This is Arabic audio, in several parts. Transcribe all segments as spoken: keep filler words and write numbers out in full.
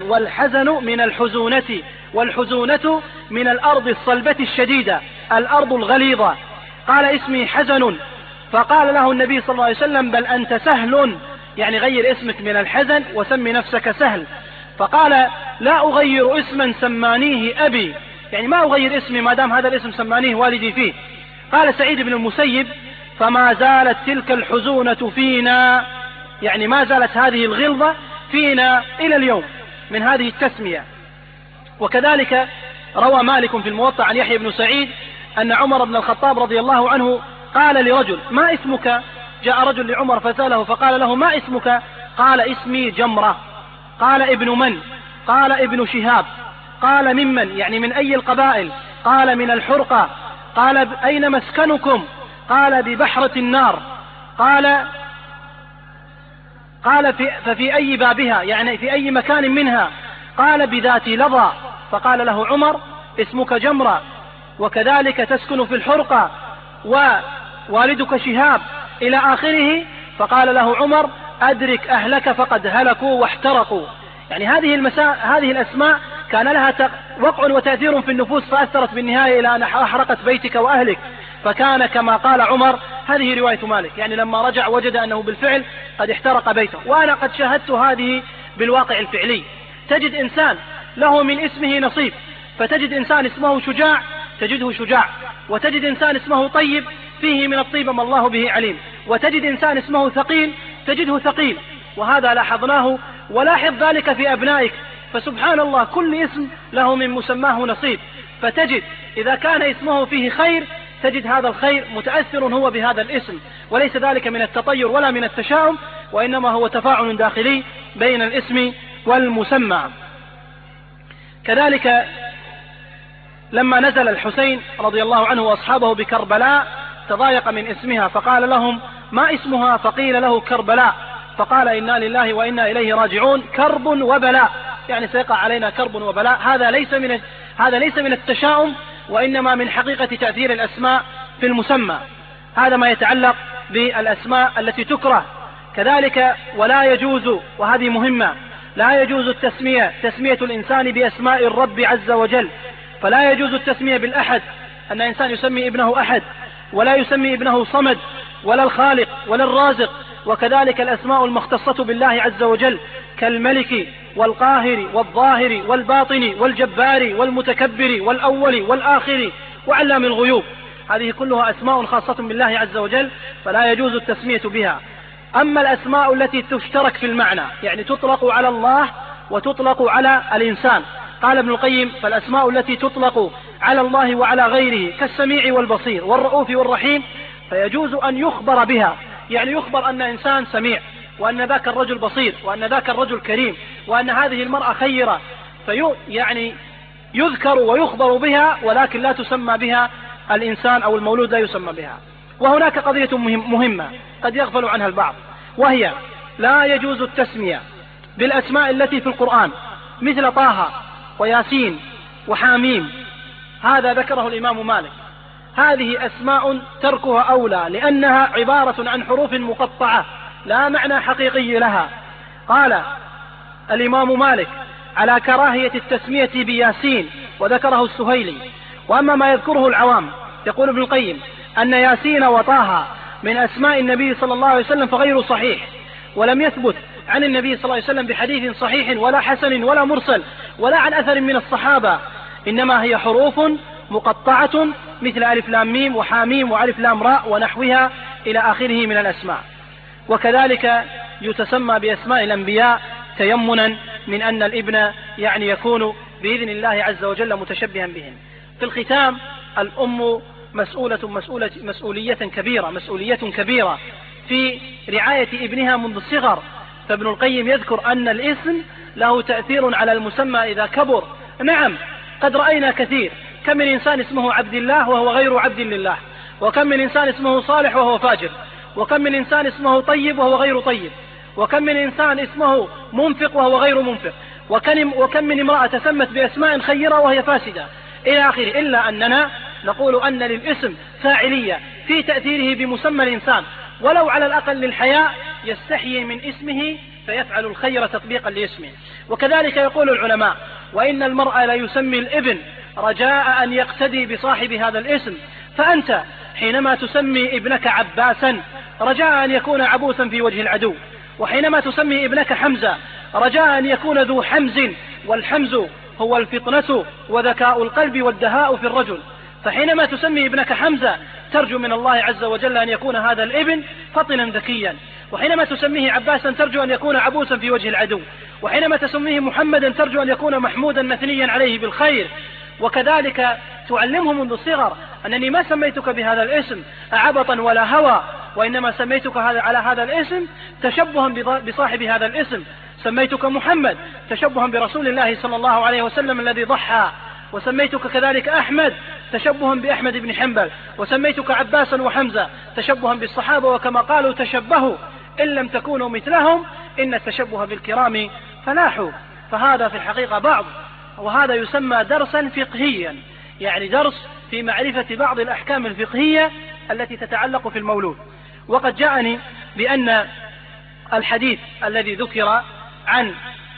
والحزن من الحزونة، والحزونة من الأرض الصلبة الشديدة، الأرض الغليظة. قال اسمي حزن، فقال له النبي صلى الله عليه وسلم بل أنت سهل، يعني غير اسمك من الحزن وسمي نفسك سهل. فقال لا أغير اسما سمانيه أبي، يعني ما أغير اسمي ما دام هذا الاسم سمانيه والدي فيه. قال سعيد بن المسيب فما زالت تلك الحزونة فينا، يعني ما زالت هذه الغلظة فينا إلى اليوم من هذه التسمية. وكذلك روى مالك في الموطأ عن يحيى بن سعيد أن عمر بن الخطاب رضي الله عنه قال لرجل ما اسمك؟ جاء رجل لعمر فسأله فقال له ما اسمك؟ قال اسمي جمرة. قال ابن من؟ قال ابن شهاب. قال ممن؟ يعني من أي القبائل؟ قال من الحرقة. قال أين مسكنكم؟ قال ببحرة النار. قال قال في ففي أي بابها، يعني في أي مكان منها؟ قال بذات لظى. فقال له عمر اسمك جمرة وكذلك تسكن في الحرقة ووالدك شهاب إلى آخره. فقال له عمر أدرك أهلك فقد هلكوا واحترقوا. يعني هذه المسا... هذه الأسماء كان لها ت... وقع وتأثير في النفوس، فأثرت بالنهاية إلى أن أحرقت بيتك وأهلك. فكان كما قال عمر، هذه رواية مالك، يعني لما رجع وجد أنه بالفعل قد احترق بيته. وأنا قد شاهدت هذه بالواقع الفعلي. تجد إنسان له من اسمه نصيب، فتجد إنسان اسمه شجاع تجده شجاع، وتجد إنسان اسمه طيب فيه من الطيب ما الله به عليم، وتجد إنسان اسمه ثقيل تجده ثقيل. وهذا لاحظناه، ولاحظ ذلك في أبنائك. فسبحان الله كل اسم له من مسماه نصيب. فتجد إذا كان اسمه فيه خير تجد هذا الخير متأثر هو بهذا الاسم، وليس ذلك من التطير ولا من التشاؤم، وإنما هو تفاعل داخلي بين الاسم والمسمى. كذلك لما نزل الحسين رضي الله عنه وأصحابه بكربلاء تضايق من اسمها، فقال لهم ما اسمها؟ فقيل له كربلاء. فقال إنا لله وإنا إليه راجعون، كرب وبلاء، يعني سيقع علينا كرب وبلاء. هذا ليس من هذا ليس من التشاؤم، وإنما من حقيقة تأثير الأسماء في المسمى. هذا ما يتعلق بالأسماء التي تكره. كذلك ولا يجوز، وهذه مهمة، لا يجوز التسمية تسمية الإنسان بأسماء الرب عز وجل. فلا يجوز التسمية بالأحد، أن إنسان يسمي ابنه أحد، ولا يسمي ابنه صمد، ولا الخالق، ولا الرازق. وكذلك الأسماء المختصة بالله عز وجل كالملك والقاهر والظاهر والباطن والجبار والمتكبر والأول والآخر وعلام الغيوب، هذه كلها أسماء خاصة بالله عز وجل، فلا يجوز التسمية بها. أما الأسماء التي تشترك في المعنى، يعني تطلق على الله وتطلق على الإنسان، قال ابن القيم فالأسماء التي تطلق على الله وعلى غيره كالسميع والبصير والرؤوف والرحيم فيجوز أن يخبر بها، يعني يخبر أن إنسان سميع، وأن ذاك الرجل بصير، وأن ذاك الرجل كريم، وأن هذه المرأة خيرة، في يعني يذكر ويخبر بها، ولكن لا تسمى بها الإنسان أو المولود لا يسمى بها. وهناك قضية مهمة قد يغفل عنها البعض، وهي لا يجوز التسمية بالأسماء التي في القرآن مثل طه وياسين وحاميم، هذا ذكره الإمام مالك. هذه أسماء تركها أولى، لأنها عبارة عن حروف مقطعة لا معنى حقيقي لها. قال الإمام مالك على كراهية التسمية بياسين، وذكره السهيلي. وأما ما يذكره العوام، يقول ابن القيم أن ياسين وطه من أسماء النبي صلى الله عليه وسلم فغير صحيح، ولم يثبت عن النبي صلى الله عليه وسلم بحديث صحيح ولا حسن ولا مرسل ولا عن أثر من الصحابة، إنما هي حروف مقطعة مثل ألف لام ميم وحاميم وألف لام راء ونحوها إلى آخره من الأسماء. وكذلك يتسمى بأسماء الأنبياء تيمنا من أن الابن يعني يكون بإذن الله عز وجل متشبها بهم. في الختام، الأم مسؤولة مسؤولة مسؤولية كبيرة مسؤولية كبيرة في رعاية ابنها منذ الصغر. فابن القيم يذكر أن الاسم له تأثير على المسمى إذا كبر. نعم، قد رأينا كثير، كم من إنسان اسمه عبد الله وهو غير عبد لله، وكم من إنسان اسمه صالح وهو فاجر، وكم من إنسان اسمه طيب وهو غير طيب، وكم من إنسان اسمه منفق وهو غير منفق، وكم من امرأة تسمت بأسماء خيرة وهي فاسدة إلى آخره. إلا أننا نقول أن للاسم فاعلية في تأثيره بمسمى الإنسان، ولو على الأقل للحياء يستحيي من اسمه فيفعل الخير تطبيقا لاسمه. وكذلك يقول العلماء: وإن المرء لا يسمي الابن رجاء أن يقتدي بصاحب هذا الاسم، فأنت حينما تسمي ابنك عباسا رجاء أن يكون عبوسا في وجه العدو، وحينما تسمي ابنك حمزة رجاء أن يكون ذو حمز، والحمز هو الفطنة وذكاء القلب والدهاء في الرجل. فحينما تسمي ابنك حمزة ترجو من الله عز وجل أن يكون هذا الابن فطنا ذكيا، وحينما تسميه عباسا ترجو أن يكون عبوسا في وجه العدو، وحينما تسميه محمدا ترجو أن يكون محمودا مثنيا عليه بالخير. وكذلك تعلمه منذ الصغر أنني ما سميتك بهذا الاسم عبطا ولا هوى، وإنما سميتك على هذا الاسم تشبها بصاحب هذا الاسم. سميتك محمد تشبها برسول الله صلى الله عليه وسلم الذي ضحى، وسميتك كذلك أحمد تشبها بأحمد بن حنبل، وسميتك عباسا وحمزة تشبها بالصحابة، وكما قالوا تشبهوا إن لم تكونوا مثلهم إن التشبه بالكرام فلاحوا. فهذا في الحقيقة بعض، وهذا يسمى درسا فقهيا، يعني درس في معرفة بعض الأحكام الفقهية التي تتعلق في المولود. وقد جاءني بأن الحديث الذي ذكر عن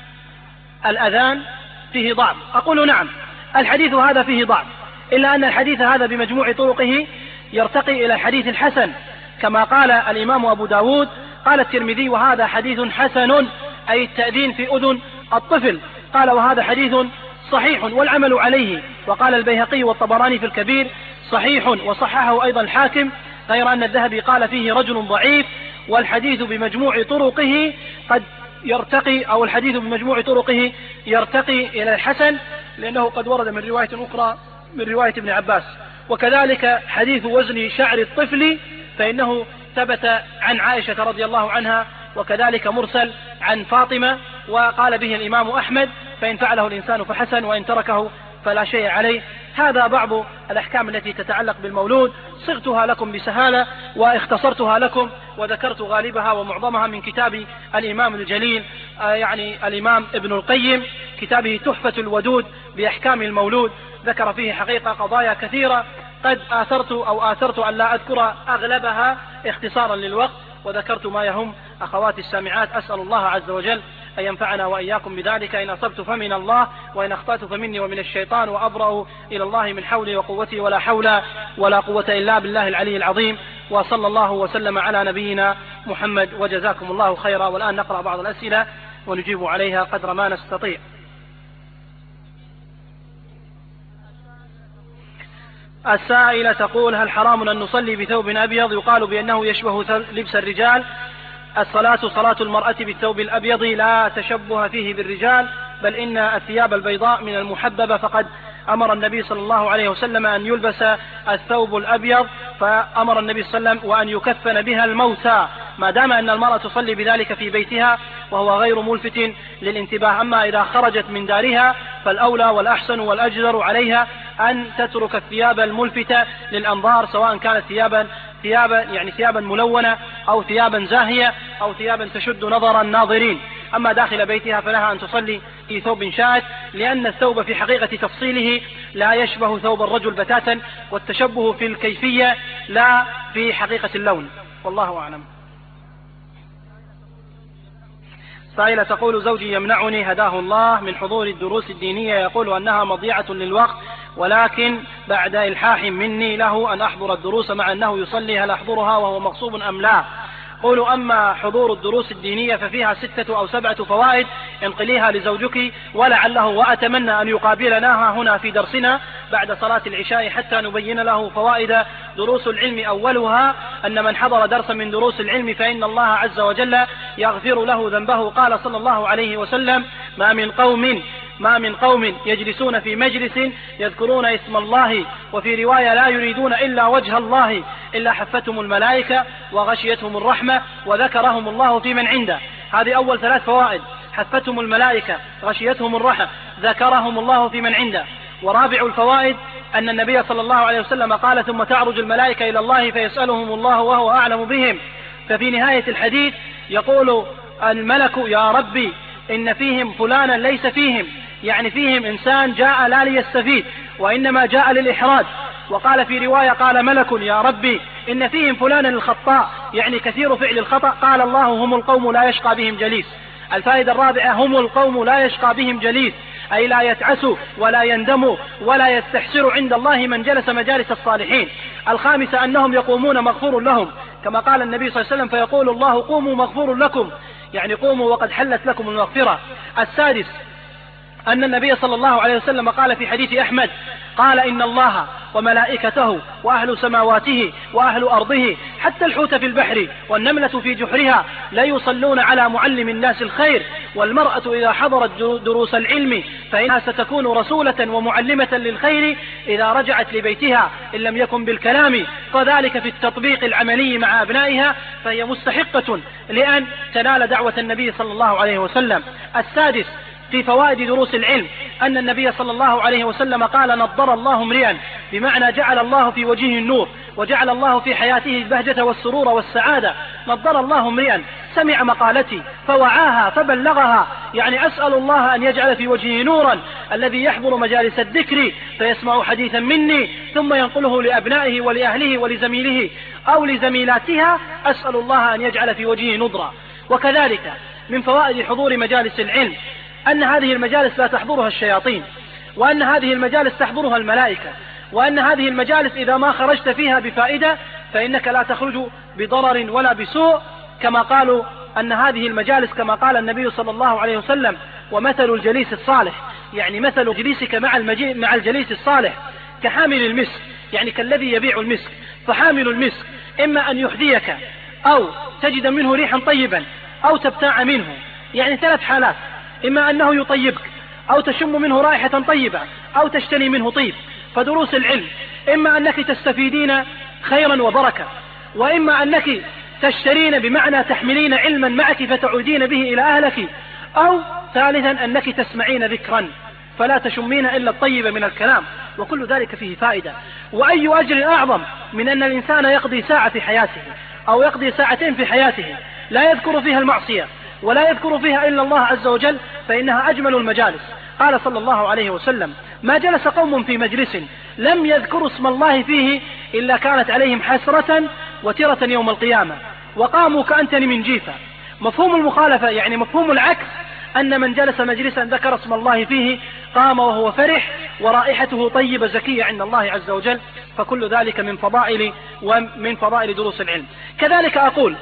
الأذان فيه ضعف. أقول نعم، الحديث هذا فيه ضعف، إلا أن الحديث هذا بمجموع طرقه يرتقي إلى الحديث الحسن، كما قال الإمام أبو داود قال الترمذي: وهذا حديث حسن، أي التأذين في أذن الطفل. قال: وهذا حديث صحيح والعمل عليه. وقال البيهقي والطبراني في الكبير: صحيح، وصححه أيضا الحاكم، غير أن الذهبي قال فيه رجل ضعيف. والحديث بمجموع طرقه قد يرتقي، أو الحديث بمجموع طرقه يرتقي إلى الحسن، لأنه قد ورد من رواية أخرى من رواية ابن عباس. وكذلك حديث وزن شعر الطفل فإنه ثبت عن عائشة رضي الله عنها، وكذلك مرسل عن فاطمة، وقال به الإمام أحمد: فإن فعله الإنسان فحسن، وإن تركه فلا شيء عليه. هذا بعض الأحكام التي تتعلق بالمولود، صغتها لكم بسهالة واختصرتها لكم، وذكرت غالبها ومعظمها من كتاب الإمام الجليل يعني الإمام ابن القيم، كتابه تحفة الودود بأحكام المولود. ذكر فيه حقيقة قضايا كثيرة قد آثرت أو آثرت أن لا أذكر أغلبها اختصارا للوقت، وذكرت ما يهم أخواتي السامعات. أسأل الله عز وجل أن ينفعنا وإياكم بذلك. إن أصبت فمن الله، وإن أخطأت فمني ومن الشيطان، وأبرأ إلى الله من حولي وقوتي، ولا حول ولا قوة إلا بالله العلي العظيم. وصلى الله وسلم على نبينا محمد، وجزاكم الله خيرا. والآن نقرأ بعض الأسئلة ونجيب عليها قدر ما نستطيع. السائلة تقول: هل حرام أن نصلي بثوب أبيض يقال بأنه يشبه لبس الرجال؟ الصلاة صلاة المرأة بالثوب الأبيض لا تشبه فيه بالرجال، بل إن الثياب البيضاء من المحببة، فقد أمر النبي صلى الله عليه وسلم أن يلبس الثوب الأبيض، فأمر النبي صلى الله عليه وسلم وأن يكفن بها الموتى، ما دام أن المرأة تصلي بذلك في بيتها وهو غير ملفت للانتباه. أما إذا خرجت من دارها فالأولى والأحسن والأجدر عليها أن تترك الثياب الملفتة للأنظار، سواء كانت ثيابا ثيابا يعني ثيابا ملونة أو ثيابا زاهية أو ثيابا تشد نظر الناظرين. أما داخل بيتها فلها أن تصلي في ثوب شاذ، لأن الثوب في حقيقة تفصيله لا يشبه ثوب الرجل بتاتا، والتشبه في الكيفية لا في حقيقة اللون، والله أعلم. سائلة تقول: زوجي يمنعني هداه الله من حضور الدروس الدينية، يقول أنها مضيعة للوقت، ولكن بعد إلحاح مني له أن أحضر الدروس مع أنه يصلي، هل أحضرها وهو مغصوب أم لا؟ قولوا: أما حضور الدروس الدينية ففيها ستة أو سبعة فوائد، انقليها لزوجك ولعله وأتمنى أن يقابلنا هنا في درسنا بعد صلاة العشاء حتى نبين له فوائد دروس العلم. أولها أن من حضر درسا من دروس العلم فإن الله عز وجل يغفر له ذنبه. قال صلى الله عليه وسلم: ما من قوم ما من قوم يجلسون في مجلس يذكرون اسم الله، وفي رواية لا يريدون إلا وجه الله، إلا حفتهم الملائكة وغشيتهم الرحمة وذكرهم الله في من عنده. هذه أول ثلاث فوائد: حفتهم الملائكة، غشيتهم الرحمة، ذكرهم الله في من عنده. ورابع الفوائد أن النبي صلى الله عليه وسلم قال: ثم تعرج الملائكة إلى الله فيسألهم الله وهو أعلم بهم. ففي نهاية الحديث يقول الملك: يا ربي إن فيهم فلانا ليس فيهم، يعني فيهم إنسان جاء لا ليستفيد وإنما جاء للإحراج. وقال في رواية: قال ملك: يا ربي إن فيهم فلانا الخطاء، يعني كثير فعل الخطأ. قال الله: هم القوم لا يشقى بهم جليس. الفائدة الرابعة: هم القوم لا يشقى بهم جليس، أي لا يتعسوا ولا يندموا ولا يستحسروا عند الله من جلس مجالس الصالحين. الخامسة: أنهم يقومون مغفور لهم، كما قال النبي صلى الله عليه وسلم: فيقول الله قوموا مغفور لكم، يعني قوموا وقد حلت لكم المغفرة. السادس: أن النبي صلى الله عليه وسلم قال في حديث أحمد، قال: إن الله وملائكته وأهل سماواته وأهل أرضه حتى الحوت في البحر والنملة في جحرها لا يصلون على معلم الناس الخير، والمرأة إذا حضرت دروس العلم فإنها ستكون رسولة ومعلمة للخير إذا رجعت لبيتها إن لم يكن بالكلام، وذلك في التطبيق العملي مع أبنائها، فهي مستحقة لأن تنال دعوة النبي صلى الله عليه وسلم. السادس: في فوائد دروس العلم أن النبي صلى الله عليه وسلم قال: نضر الله امرئا، بمعنى جعل الله في وجهه النور وجعل الله في حياته البهجة والسرور والسعادة. نضر الله امرئا سمع مقالتي فوعاها فبلغها، يعني أسأل الله أن يجعل في وجهه نورا، الذي يحضر مجالس الذكر فيسمع حديثا مني ثم ينقله لأبنائه ولأهله ولزميله أو لزميلاتها، أسأل الله أن يجعل في وجهه نضرا. وكذلك من فوائد حضور مجالس العلم أن هذه المجالس لا تحضرها الشياطين، وأن هذه المجالس تحضرها الملائكة، وأن هذه المجالس إذا ما خرجت فيها بفائدة فإنك لا تخرج بضرر ولا بسوء، كما قالوا أن هذه المجالس كما قال النبي صلى الله عليه وسلم: ومثل الجليس الصالح، يعني مثل جليسك مع, مع الجليس الصالح كحامل المسك، يعني كالذي يبيع المسك. فحامل المسك إما أن يحذيك أو تجد منه ريحا طيبا أو تبتاع منه، يعني ثلاث حالات: إما أنه يطيبك أو تشم منه رائحة طيبة أو تشتري منه طيب. فدروس العلم إما أنك تستفيدين خيرا وبركة، وإما أنك تشترين بمعنى تحملين علما معك فتعودين به إلى أهلك، أو ثالثا أنك تسمعين ذكرا فلا تشمين إلا الطيب من الكلام، وكل ذلك فيه فائدة. وأي أجر أعظم من أن الإنسان يقضي ساعة في حياته أو يقضي ساعتين في حياته لا يذكر فيها المعصية ولا يذكر فيها إلا الله عز وجل، فإنها أجمل المجالس. قال صلى الله عليه وسلم: ما جلس قوم في مجلس لم يذكروا اسم الله فيه إلا كانت عليهم حسرة وترة يوم القيامة وقاموا كأنتن من جيفة. مفهوم المخالفة يعني مفهوم العكس، أن من جلس مجلسا ذكر اسم الله فيه قام وهو فرح ورائحته طيبة زكية عند الله عز وجل، فكل ذلك من فضائل ومن فضائل دروس العلم. كذلك أقول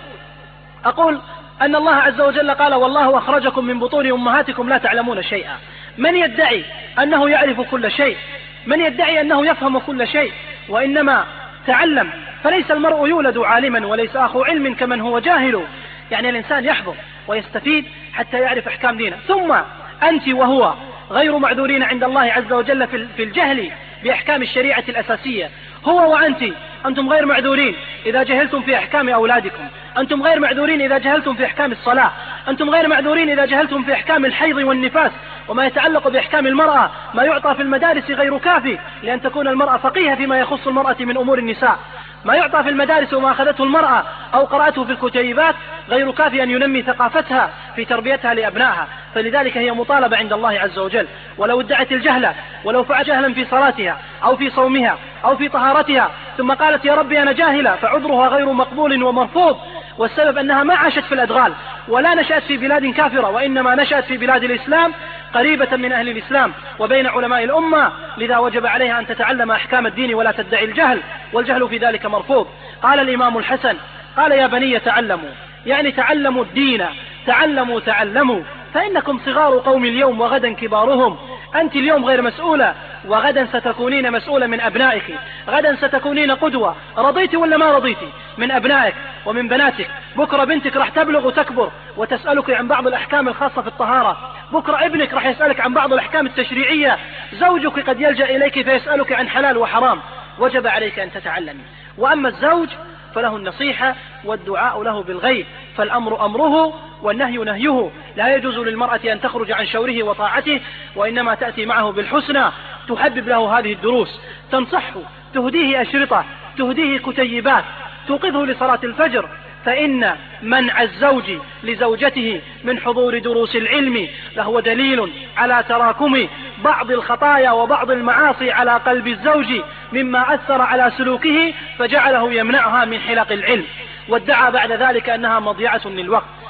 أقول أن الله عز وجل قال: والله أخرجكم من بطون أمهاتكم لا تعلمون شيئا. من يدعي أنه يعرف كل شيء؟ من يدعي أنه يفهم كل شيء؟ وإنما تعلم، فليس المرء يولد عالما وليس أخو علم كمن هو جاهل. يعني الإنسان يحفظ ويستفيد حتى يعرف أحكام دينه. ثم أنت وهو غير معذورين عند الله عز وجل في الجهل بأحكام الشريعة الأساسية. هو وأنت أنتم غير معذورين إذا جهلتم في أحكام أولادكم، أنتم غير معذورين إذا جهلتم في أحكام الصلاة، أنتم غير معذورين إذا جهلتم في أحكام الحيض والنفاس وما يتعلق بأحكام المرأة. ما يعطى في المدارس غير كافي لأن تكون المرأة فقيهة فيما يخص المرأة من أمور النساء. ما يعطى في المدارس وما أخذته المرأة أو قرأته في الكتيبات غير كافي أن ينمي ثقافتها في تربيتها لأبنائها، فلذلك هي مطالبة عند الله عز وجل. ولو ادعت الجهل، ولو فعلت جهلا في صلاتها أو في صومها أو في طهارتها ثم قالت: يا ربي أنا جاهلة، فعذرها غير مقبول ومرفوض، والسبب أنها ما عاشت في الأدغال ولا نشأت في بلاد كافرة، وإنما نشأت في بلاد الإسلام قريبة من أهل الإسلام وبين علماء الأمة، لذا وجب عليها أن تتعلم أحكام الدين ولا تدعي الجهل، والجهل في ذلك مرفوض. قال الإمام الحسن: قال: يا بني تعلموا، يعني تعلموا الدين، تعلموا تعلموا، فإنكم صغار قوم اليوم وغدا كبارهم. أنت اليوم غير مسؤولة، وغدا ستكونين مسؤولة من أبنائك، غدا ستكونين قدوة، رضيت ولا ما رضيت، من أبنائك ومن بناتك. بكرة بنتك راح تبلغ وتكبر وتسألك عن بعض الأحكام الخاصة في الطهارة، بكرة ابنك راح يسألك عن بعض الأحكام التشريعية، زوجك قد يلجأ إليك فيسألك عن حلال وحرام، وجب عليك أن تتعلمي. وأما الزوج فله النصيحة والدعاء له بالغيب، فالأمر أمره والنهي نهيه. لا يجوز للمرأة أن تخرج عن شوره وطاعته، وإنما تأتي معه بالحسنى، تحبب له هذه الدروس، تنصحه، تهديه أشرطة، تهديه كتيبات، توقظه لصلاة الفجر. فإن منع الزوج لزوجته من حضور دروس العلم لهو دليل على تراكم بعض الخطايا وبعض المعاصي على قلب الزوج، مما أثر على سلوكه فجعله يمنعها من حلق العلم، وادعى بعد ذلك أنها مضيعة للوقت.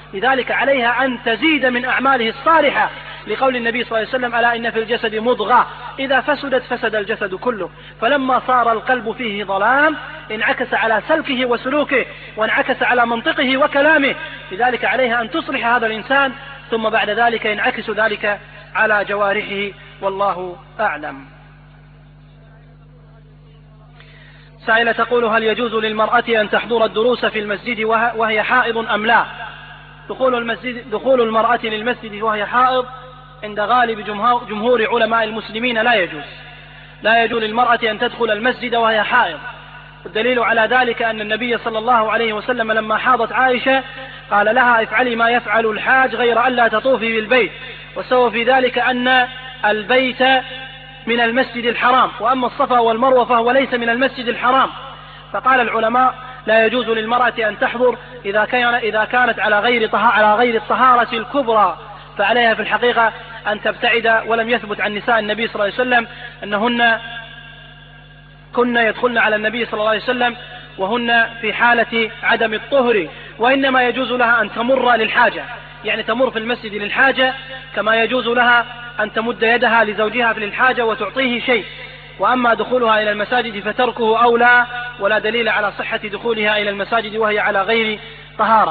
لذلك عليها أن تزيد من أعماله الصالحة، لقول النبي صلى الله عليه وسلم: ألا إن في الجسد مضغة إذا فسدت فسد الجسد كله. فلما صار القلب فيه ظلام انعكس على سلكه وسلوكه، وانعكس على منطقه وكلامه، لذلك عليها أن تصلح هذا الإنسان، ثم بعد ذلك ينعكس ذلك على جوارحه، والله أعلم. سائلة تقول: هل يجوز للمرأة أن تحضر الدروس في المسجد وهي حائض أم لا؟ دخول المسجد دخول المرأة للمسجد وهي حائض عند غالب جمهور علماء المسلمين لا يجوز. لا يجوز للمرأة أن تدخل المسجد وهي حائض. الدليل على ذلك أن النبي صلى الله عليه وسلم لما حاضت عائشة قال لها: افعلي ما يفعل الحاج غير أن لا تطوفي بالبيت. وسوى في ذلك أن البيت من المسجد الحرام، وأما الصفا والمروة فهو ليس من المسجد الحرام. فقال العلماء: لا يجوز للمرأة أن تحضر إذا, كان إذا كانت على غير على غير الطهارة الكبرى، فعليها في الحقيقة أن تبتعد. ولم يثبت عن نساء النبي صلى الله عليه وسلم أنهن كن يدخلن على النبي صلى الله عليه وسلم وهن في حالة عدم الطهر، وإنما يجوز لها أن تمر للحاجة، يعني تمر في المسجد للحاجة، كما يجوز لها أن تمد يدها لزوجها في الحاجة وتعطيه شيء. وأما دخولها إلى المساجد فتركه أولى، ولا دليل على صحة دخولها إلى المساجد وهي على غير طهارة.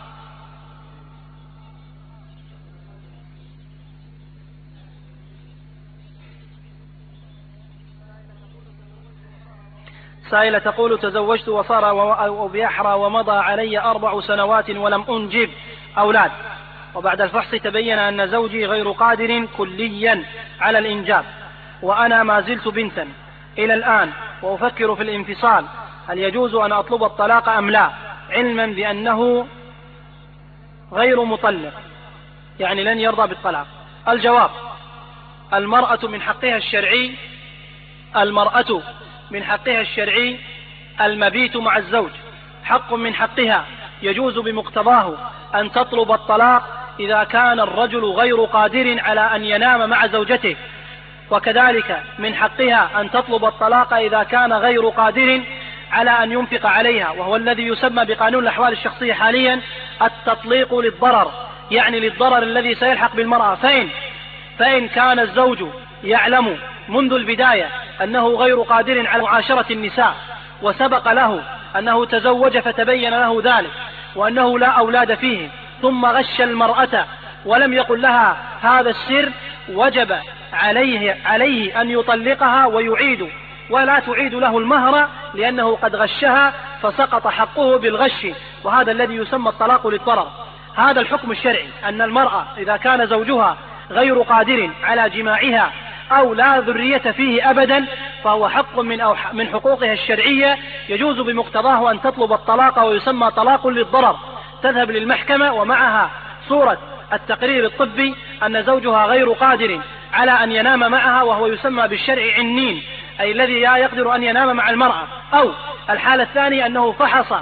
سائلة تقول: تزوجت وصار بيحرى ومضى علي أربع سنوات ولم أنجب أولاد، وبعد الفحص تبين أن زوجي غير قادر كليا على الإنجاب، وأنا ما زلت بنتا إلى الآن وأفكر في الانفصال، هل يجوز أن أطلب الطلاق أم لا، علما بأنه غير مطلق، يعني لن يرضى بالطلاق؟ الجواب: المرأة من حقها الشرعي المرأة من حقها الشرعي المبيت مع الزوج، حق من حقها يجوز بمقتضاه أن تطلب الطلاق إذا كان الرجل غير قادر على أن ينام مع زوجته، وكذلك من حقها أن تطلب الطلاق إذا كان غير قادر على أن ينفق عليها، وهو الذي يسمى بقانون الأحوال الشخصية حاليا التطليق للضرر، يعني للضرر الذي سيلحق بالمرأة. فإن, فإن كان الزوج يعلم منذ البداية أنه غير قادر على معاشرة النساء، وسبق له أنه تزوج فتبين له ذلك وأنه لا أولاد فيه، ثم غش المرأة ولم يقل لها هذا السر، وجب عليه, عليه أن يطلقها ويعيد، ولا تعيد له المهر لأنه قد غشها فسقط حقه بالغش، وهذا الذي يسمى الطلاق للضرر. هذا الحكم الشرعي، أن المرأة إذا كان زوجها غير قادر على جماعها أو لا ذرية فيه أبدا فهو حق من, أو من حقوقها الشرعية، يجوز بمقتضاه أن تطلب الطلاق، ويسمى طلاق للضرر. تذهب للمحكمة ومعها صورة التقرير الطبي أن زوجها غير قادر على أن ينام معها، وهو يسمى بالشرع عنين، أي الذي لا يقدر أن ينام مع المرأة. أو الحالة الثانية أنه فحص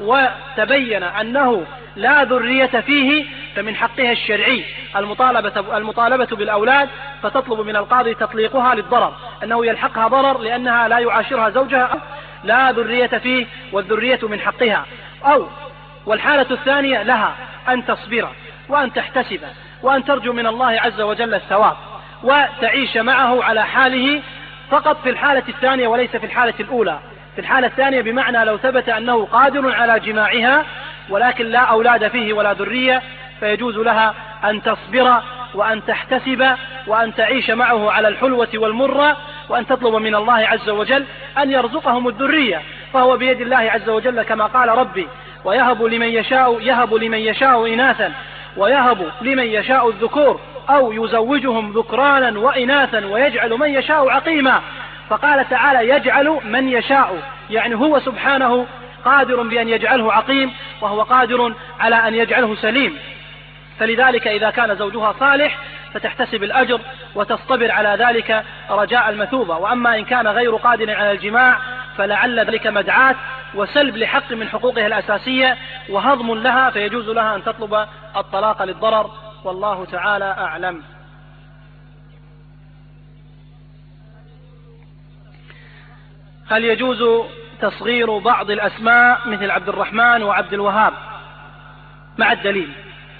وتبين أنه لا ذرية فيه، فمن حقها الشرعي المطالبة, المطالبة بالأولاد، فتطلب من القاضي تطليقها للضرر، أنه يلحقها ضرر لأنها لا يعاشرها زوجها، لا ذرية فيه والذرية من حقها. أو والحالة الثانية لها أن تصبر وأن تحتسب وأن ترجو من الله عز وجل الثواب، وتعيش معه على حاله فقط في الحالة الثانية وليس في الحالة الأولى. في الحالة الثانية بمعنى لو ثبت أنه قادر على جماعها ولكن لا أولاد فيه ولا ذرية، فيجوز لها أن تصبر وأن تحتسب وأن تعيش معه على الحلوة والمرة، وأن تطلب من الله عز وجل أن يرزقهم الذرية، فهو بيد الله عز وجل، كما قال ربي: ويهب لمن يشاء يهب لمن يشاء إناثا ويهب لمن يشاء الذكور أو يزوجهم ذكرانا وإناثا ويجعل من يشاء عقيما. فقال تعالى: يجعل من يشاء، يعني هو سبحانه قادر بأن يجعله عقيم، وهو قادر على أن يجعله سليم. فلذلك إذا كان زوجها صالح فتحتسب الأجر وتصطبر على ذلك رجاء المثوبة. وأما إن كان غير قادر على الجماع فلعل ذلك مدعاة وسلب لحق من حقوقها الأساسية وهضم لها، فيجوز لها أن تطلب الطلاق للضرر، والله تعالى أعلم. هل يجوز تصغير بعض الأسماء مثل عبد الرحمن وعبد الوهاب مع الدليل؟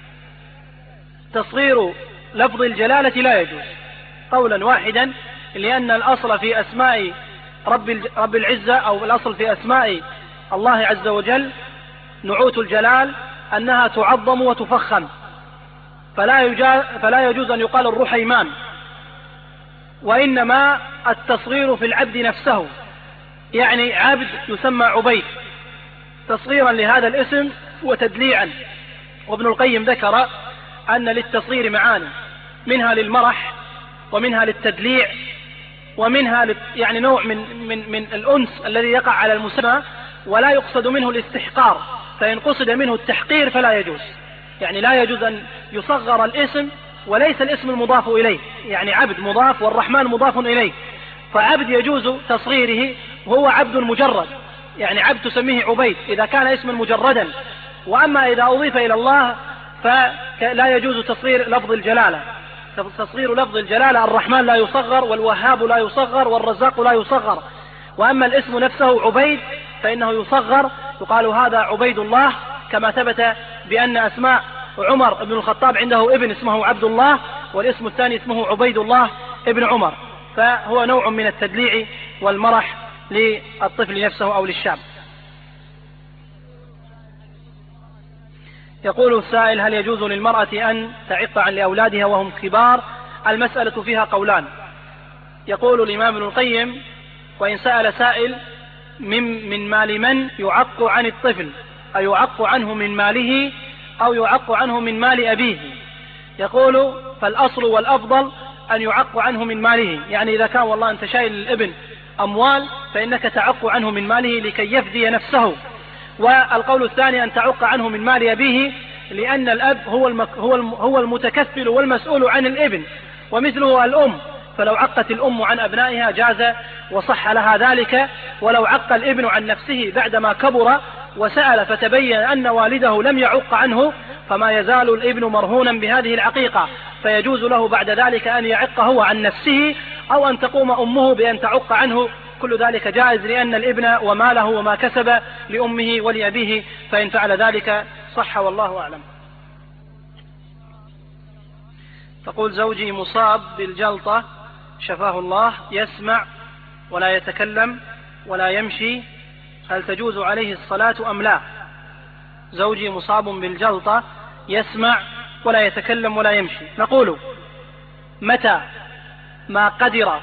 تصغير لفظ الجلالة لا يجوز قولا واحدا، لأن الأصل في أسماء رب رب العزة أو الأصل في أسماء الله عز وجل نعوت الجلال أنها تعظم وتفخم، فلا, فلا يجوز أن يقال الرحيمان، وإنما التصغير في العبد نفسه، يعني عبد يسمى عبيد تصغيرا لهذا الاسم وتدليعا. وابن القيم ذكر أن للتصغير معاني، منها للمرح ومنها للتدليع ومنها يعني نوع من, من, من الأنس الذي يقع على المسمى ولا يقصد منه الاستحقار، فإن قصد منه التحقير فلا يجوز. يعني لا يجوز أن يصغر الاسم وليس الاسم المضاف إليه، يعني عبد مضاف والرحمن مضاف إليه، فعبد يجوز تصغيره وهو عبد مجرد، يعني عبد تسميه عبيد إذا كان اسما مجردا. وأما إذا أضيف إلى الله فلا يجوز تصغير لفظ الجلالة. تصغير لفظ الجلالة الرحمن لا يصغر والوهاب لا يصغر والرزاق لا يصغر. وأما الاسم نفسه عبيد فإنه يصغر، يقال هذا عبيد الله، كما ثبت بأن أسماء عمر بن الخطاب عنده ابن اسمه عبد الله والاسم الثاني اسمه عبيد الله ابن عمر، فهو نوع من التدليع والمرح للطفل نفسه أو للشاب. يقول السائل: هل يجوز للمرأة أن تعق عن لأولادها وهم كبار؟ المسألة فيها قولان. يقول الإمام ابن القيم: وإن سأل سائل من, من مال من يعق عن الطفل، أي يعق عنه من ماله أو يعق عنه من مال أبيه؟ يقول: فالأصل والأفضل أن يعق عنه من ماله، يعني إذا كان والله أنت شايل الابن أموال فإنك تعق عنه من ماله لكي يفدي نفسه. والقول الثاني أن تعق عنه من مال أبيه، لأن الأب هو المك هو هو المتكفل والمسؤول عن الابن، ومثله الأم، فلو عقت الأم عن أبنائها جاز وصح لها ذلك، ولو عق الابن عن نفسه بعدما كبر وسأل فتبين أن والده لم يعق عنه فما يزال الابن مرهونا بهذه العقيقة، فيجوز له بعد ذلك أن يعق هو عن نفسه أو أن تقوم أمه بأن تعق عنه، كل ذلك جائز، لأن الابن وماله وما كسب لأمه ولأبيه، فإن فعل ذلك صح والله أعلم. تقول: زوجي مصاب بالجلطة شفاه الله، يسمع ولا يتكلم ولا يمشي، هل تجوز عليه الصلاة أم لا؟ زوجي مصاب بالجلطة يسمع ولا يتكلم ولا يمشي. نقول: متى ما قدر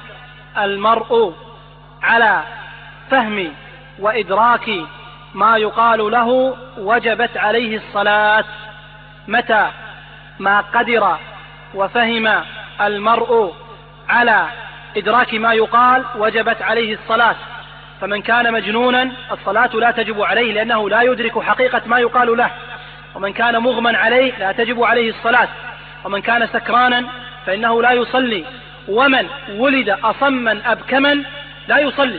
المرء على فهم وإدراك ما يقال له وجبت عليه الصلاة. متى ما قدر وفهم المرء على إدراك ما يقال وجبت عليه الصلاة. فمن كان مجنونا الصلاة لا تجب عليه لأنه لا يدرك حقيقة ما يقال له، ومن كان مغمى عليه لا تجب عليه الصلاة، ومن كان سكرانا فإنه لا يصلي، ومن ولد أصما أبكما لا يصلي،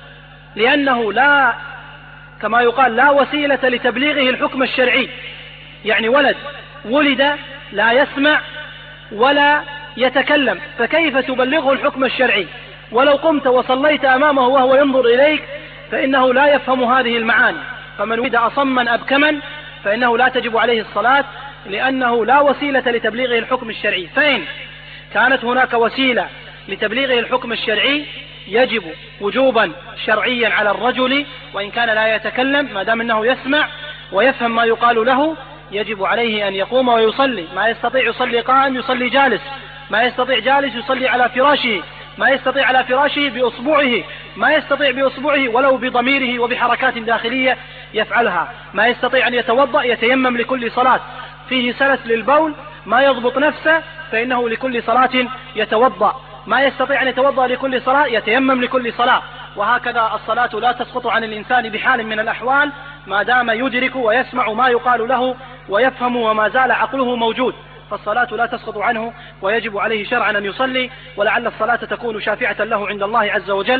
لأنه لا كما يقال لا وسيلة لتبليغه الحكم الشرعي. يعني ولد ولد لا يسمع ولا يتكلم، فكيف تبلغه الحكم الشرعي؟ ولو قمت وصليت أمامه وهو ينظر إليك فإنه لا يفهم هذه المعاني. فمن ولد أصما أبكما فإنه لا تجب عليه الصلاة، لأنه لا وسيلة لتبليغه الحكم الشرعي. فإن كانت هناك وسيلة لتبليغه الحكم الشرعي يجب وجوبا شرعيا على الرجل، وإن كان لا يتكلم ما دام أنه يسمع ويفهم ما يقال له يجب عليه أن يقوم ويصلي. ما يستطيع يصلي قائم يصلي جالس، ما يستطيع جالس يصلي على فراشه، ما يستطيع على فراشه بأصبعه، ما يستطيع بأصبعه ولو بضميره وبحركات داخلية يفعلها، ما يستطيع أن يتوضأ يتيمم لكل صلاة، فيه سلس للبول ما يضبط نفسه فإنه لكل صلاة يتوضأ، ما يستطيع أن يتوضأ لكل صلاة يتيمم لكل صلاة. وهكذا الصلاة لا تسقط عن الإنسان بحال من الأحوال ما دام يدرك ويسمع ما يقال له ويفهم وما زال عقله موجود، فالصلاة لا تسقط عنه ويجب عليه شرعا أن يصلي، ولعل الصلاة تكون شافعة له عند الله عز وجل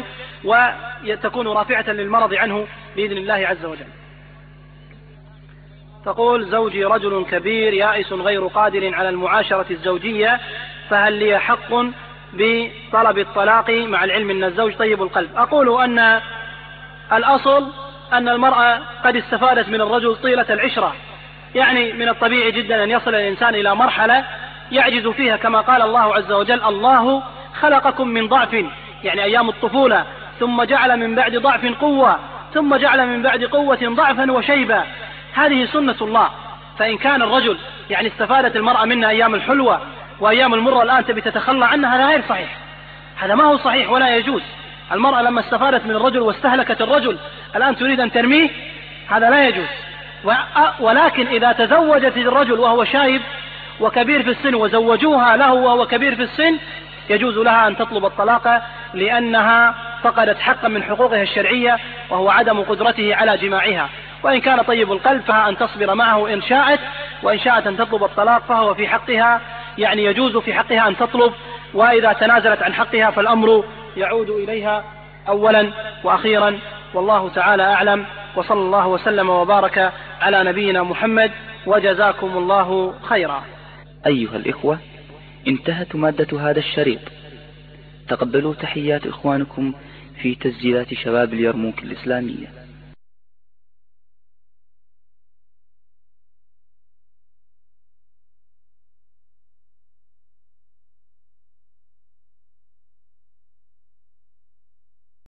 وتكون رافعة للمرض عنه بإذن الله عز وجل. تقول: زوجي رجل كبير يائس غير قادر على المعاشرة الزوجية، فهل لي حق بطلب الطلاق مع العلم أن الزوج طيب القلب؟ أقول أن الأصل أن المرأة قد استفادت من الرجل طيلة العشرة، يعني من الطبيعي جدا أن يصل الإنسان إلى مرحلة يعجز فيها، كما قال الله عز وجل: الله خلقكم من ضعف، يعني أيام الطفولة، ثم جعل من بعد ضعف قوة، ثم جعل من بعد قوة ضعفا وشيبا. هذه سنة الله. فإن كان الرجل يعني استفادت المرأة منا أيام الحلوة وأيام المرة، الآن تبي تتخلى عنها، هذا غير صحيح، هذا ما هو صحيح ولا يجوز. المرأة لما استفادت من الرجل واستهلكت الرجل، الآن تريد أن ترميه، هذا لا يجوز. ولكن إذا تزوجت الرجل وهو شايب وكبير في السن وزوجوها له وهو كبير في السن، يجوز لها أن تطلب الطلاق، لأنها فقدت حقا من حقوقها الشرعية وهو عدم قدرته على جماعها. وإن كان طيب القلب فها أن تصبر معه إن شاءت، وإن شاءت أن تطلب الطلاق فهو في حقها، يعني يجوز في حقها أن تطلب. وإذا تنازلت عن حقها فالأمر يعود إليها أولا وأخيرا، والله تعالى أعلم. وصلى الله وسلم وبارك على نبينا محمد، وجزاكم الله خيرا. أيها الإخوة، انتهت مادة هذا الشريط. تقبلوا تحيات إخوانكم في تسجيلات شباب اليرموك الإسلامية.